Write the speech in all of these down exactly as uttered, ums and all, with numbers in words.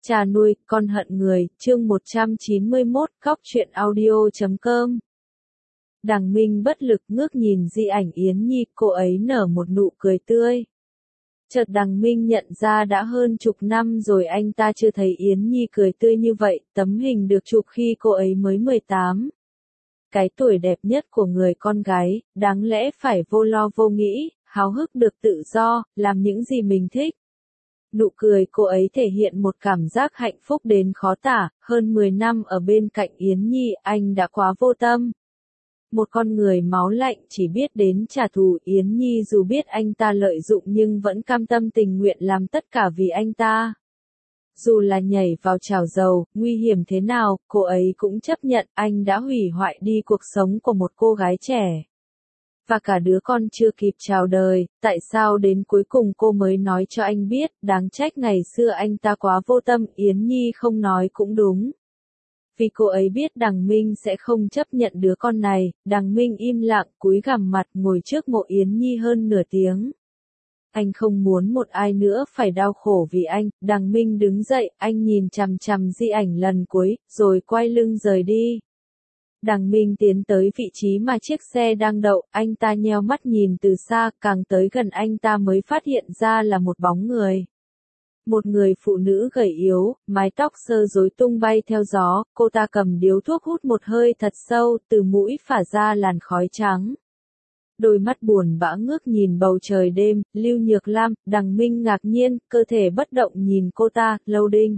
Cha nuôi, con hận người, chương một trăm chín mươi mốt, góc truyện audio chấm com. Đằng Minh bất lực ngước nhìn di ảnh Yến Nhi, cô ấy nở một nụ cười tươi. Chợt Đằng Minh nhận ra đã hơn chục năm rồi anh ta chưa thấy Yến Nhi cười tươi như vậy, tấm hình được chụp khi cô ấy mới mười tám. Cái tuổi đẹp nhất của người con gái, đáng lẽ phải vô lo vô nghĩ, háo hức được tự do, làm những gì mình thích. Nụ cười cô ấy thể hiện một cảm giác hạnh phúc đến khó tả, hơn mười năm ở bên cạnh Yến Nhi, anh đã quá vô tâm. Một con người máu lạnh chỉ biết đến trả thù. Yến Nhi dù biết anh ta lợi dụng nhưng vẫn cam tâm tình nguyện làm tất cả vì anh ta. Dù là nhảy vào chảo dầu, nguy hiểm thế nào, cô ấy cũng chấp nhận. Anh đã hủy hoại đi cuộc sống của một cô gái trẻ. Và cả đứa con chưa kịp chào đời, tại sao đến cuối cùng cô mới nói cho anh biết, đáng trách ngày xưa anh ta quá vô tâm. Yến Nhi không nói cũng đúng. Vì cô ấy biết Đằng Minh sẽ không chấp nhận đứa con này. Đằng Minh im lặng, cúi gằm mặt, ngồi trước mộ Yến Nhi hơn nửa tiếng. Anh không muốn một ai nữa phải đau khổ vì anh. Đằng Minh đứng dậy, anh nhìn chằm chằm di ảnh lần cuối, rồi quay lưng rời đi. Đằng Minh tiến tới vị trí mà chiếc xe đang đậu, anh ta nheo mắt nhìn từ xa, càng tới gần anh ta mới phát hiện ra là một bóng người. Một người phụ nữ gầy yếu, mái tóc xơ rối tung bay theo gió, cô ta cầm điếu thuốc hút một hơi thật sâu, từ mũi phả ra làn khói trắng. Đôi mắt buồn bã ngước nhìn bầu trời đêm. Lưu Nhược Lam. Đằng Minh ngạc nhiên, cơ thể bất động nhìn cô ta. Lâu Đinh.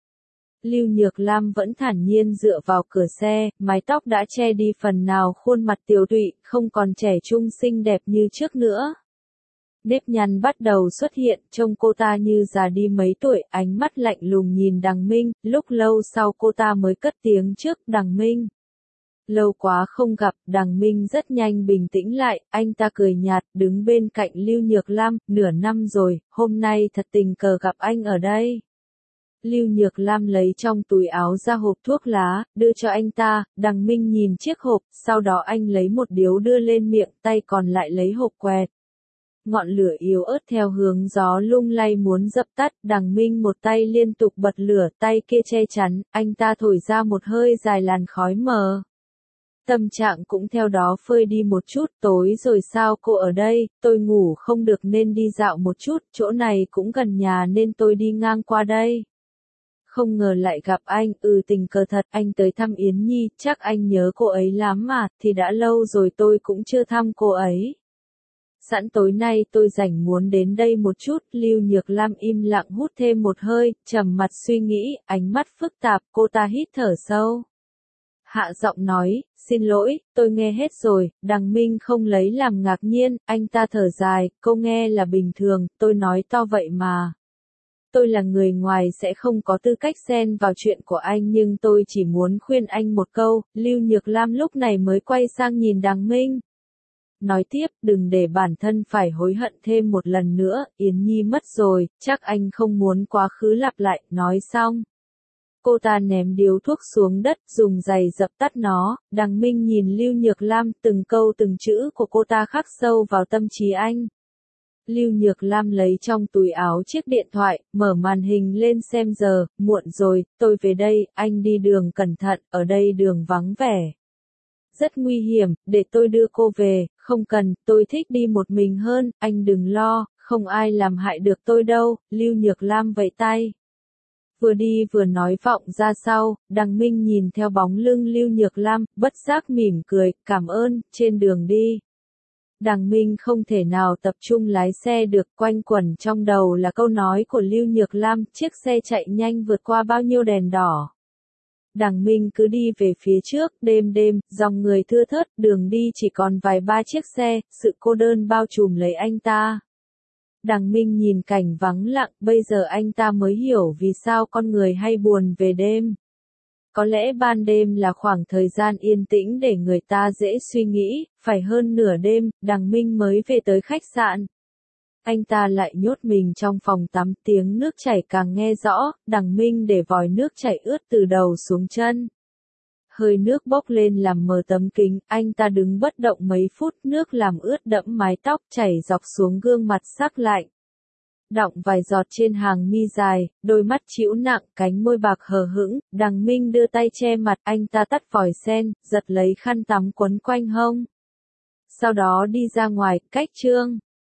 Lưu Nhược Lam vẫn thản nhiên dựa vào cửa xe, mái tóc đã che đi phần nào khuôn mặt tiều tụy, không còn trẻ trung xinh đẹp như trước nữa. Nếp nhăn bắt đầu xuất hiện, trông cô ta như già đi mấy tuổi, ánh mắt lạnh lùng nhìn Đằng Minh. Lúc lâu sau cô ta mới cất tiếng trước. Đằng Minh. Lâu quá không gặp. Đằng Minh rất nhanh bình tĩnh lại, anh ta cười nhạt, đứng bên cạnh Lưu Nhược Lam. Nửa năm rồi, hôm nay thật tình cờ gặp anh ở đây. Lưu Nhược Lam lấy trong túi áo ra hộp thuốc lá, đưa cho anh ta. Đằng Minh nhìn chiếc hộp, sau đó anh lấy một điếu đưa lên miệng, tay còn lại lấy hộp quẹt. Ngọn lửa yếu ớt theo hướng gió lung lay muốn dập tắt. Đằng Minh một tay liên tục bật lửa, tay kia che chắn, anh ta thổi ra một hơi dài làn khói mờ. Tâm trạng cũng theo đó phơi đi một chút. Tối rồi sao cô ở đây? Tôi ngủ không được nên đi dạo một chút, chỗ này cũng gần nhà nên tôi đi ngang qua đây. Không ngờ lại gặp anh. Ừ, tình cờ thật. Anh tới thăm Yến Nhi, chắc anh nhớ cô ấy lắm mà. Thì đã lâu rồi tôi cũng chưa thăm cô ấy. Sẵn tối nay tôi rảnh muốn đến đây một chút. Lưu Nhược Lam im lặng hút thêm một hơi, trầm mặt suy nghĩ, ánh mắt phức tạp. Cô ta hít thở sâu, hạ giọng nói, xin lỗi, tôi nghe hết rồi. Đằng Minh không lấy làm ngạc nhiên, anh ta thở dài, cô nghe là bình thường, tôi nói to vậy mà. Tôi là người ngoài sẽ không có tư cách xen vào chuyện của anh, nhưng tôi chỉ muốn khuyên anh một câu. Lưu Nhược Lam lúc này mới quay sang nhìn Đằng Minh. Nói tiếp, đừng để bản thân phải hối hận thêm một lần nữa. Yến Nhi mất rồi, chắc anh không muốn quá khứ lặp lại. Nói xong, cô ta ném điếu thuốc xuống đất, dùng giày dập tắt nó. Đằng Minh nhìn Lưu Nhược Lam, từng câu từng chữ của cô ta khắc sâu vào tâm trí anh. Lưu Nhược Lam lấy trong túi áo chiếc điện thoại, mở màn hình lên xem giờ. Muộn rồi, tôi về đây, anh đi đường cẩn thận, ở đây đường vắng vẻ. Rất nguy hiểm, để tôi đưa cô về. Không cần, tôi thích đi một mình hơn, anh đừng lo, không ai làm hại được tôi đâu. Lưu Nhược Lam vẫy tay. Vừa đi vừa nói vọng ra sau. Đằng Minh nhìn theo bóng lưng Lưu Nhược Lam, bất giác mỉm cười, cảm ơn. Trên đường đi, Đằng Minh không thể nào tập trung lái xe được, quanh quẩn trong đầu là câu nói của Lưu Nhược Lam. Chiếc xe chạy nhanh vượt qua bao nhiêu đèn đỏ. Đằng Minh cứ đi về phía trước. Đêm đêm, dòng người thưa thớt, đường đi chỉ còn vài ba chiếc xe, sự cô đơn bao trùm lấy anh ta. Đằng Minh nhìn cảnh vắng lặng, bây giờ anh ta mới hiểu vì sao con người hay buồn về đêm. Có lẽ ban đêm là khoảng thời gian yên tĩnh để người ta dễ suy nghĩ. Phải hơn nửa đêm, Đằng Minh mới về tới khách sạn. Anh ta lại nhốt mình trong phòng tắm, tiếng nước chảy càng nghe rõ. Đằng Minh để vòi nước chảy ướt từ đầu xuống chân. Hơi nước bốc lên làm mờ tấm kính, anh ta đứng bất động mấy phút, nước làm ướt đẫm mái tóc, chảy dọc xuống gương mặt sắc lạnh. đọng vài giọt trên hàng mi dài, đôi mắt trĩu nặng, cánh môi bạc hờ hững. Đằng Minh đưa tay che mặt, anh ta tắt vòi sen, giật lấy khăn tắm quấn quanh hông. Sau đó đi ra ngoài, cách Trương